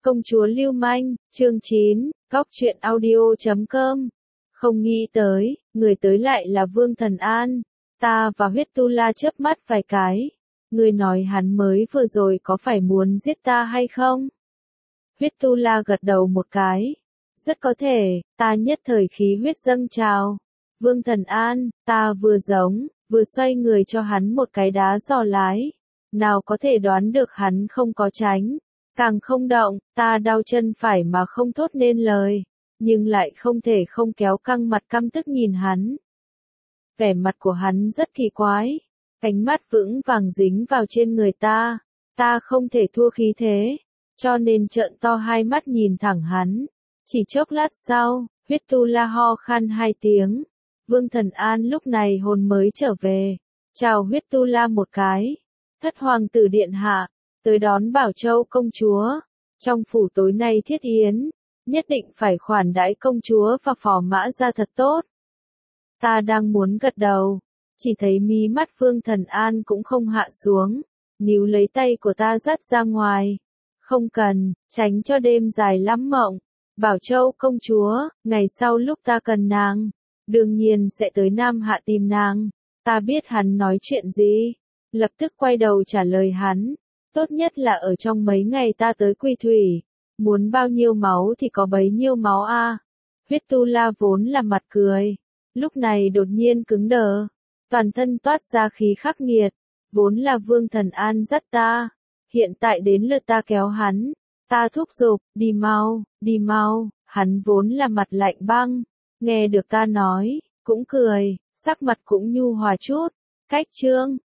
Công chúa lưu manh, chương 9, góc truyện audio.com. Không nghĩ tới, người tới lại là Vương Thần An. Ta và Huyết Tu La chớp mắt vài cái. Ngươi nói hắn mới vừa rồi có phải muốn giết ta hay không? Huyết Tu La gật đầu một cái. Rất có thể, ta nhất thời khí huyết dâng trào. Vương Thần An, ta vừa xoay người cho hắn một cái đá giò lái. Nào có thể đoán được hắn không có tránh. Càng không động, ta đau chân phải mà không thốt nên lời. Nhưng lại không thể không kéo căng mặt căm tức nhìn hắn. Vẻ mặt của hắn rất kỳ quái. Ánh mắt vững vàng dính vào trên người ta. Ta không thể thua khí thế. Cho nên trợn to hai mắt nhìn thẳng hắn. Chỉ chốc lát sau, Huyết Tu La ho khan hai tiếng. Vương Thần An lúc này hồn mới trở về. Chào Huyết Tu La một cái. Thất hoàng tử điện hạ, tới đón Bảo Châu công chúa. Trong phủ tối nay thiết yến, nhất định phải khoản đãi công chúa và phò mã ra thật tốt. Ta đang muốn gật đầu, chỉ thấy mí mắt Vương Thần An cũng không hạ xuống, níu lấy tay của ta dắt ra ngoài. Không cần, tránh cho đêm dài lắm mộng. Bảo Châu công chúa, ngày sau lúc ta cần nàng, đương nhiên sẽ tới Nam Hạ tìm nàng. Ta biết hắn nói chuyện gì, lập tức quay đầu trả lời hắn. Tốt nhất là ở trong mấy ngày ta tới Quy Thủy. Muốn bao nhiêu máu thì có bấy nhiêu máu a. Huyết Tu La vốn là mặt cười, lúc này đột nhiên cứng đờ, toàn thân toát ra khí khắc nghiệt. Vốn là Vương Thần An dắt ta, hiện tại đến lượt ta kéo hắn. Ta thúc giục, đi mau, hắn vốn là mặt lạnh băng, nghe được ta nói, cũng cười, sắc mặt cũng nhu hòa chút. Cách chương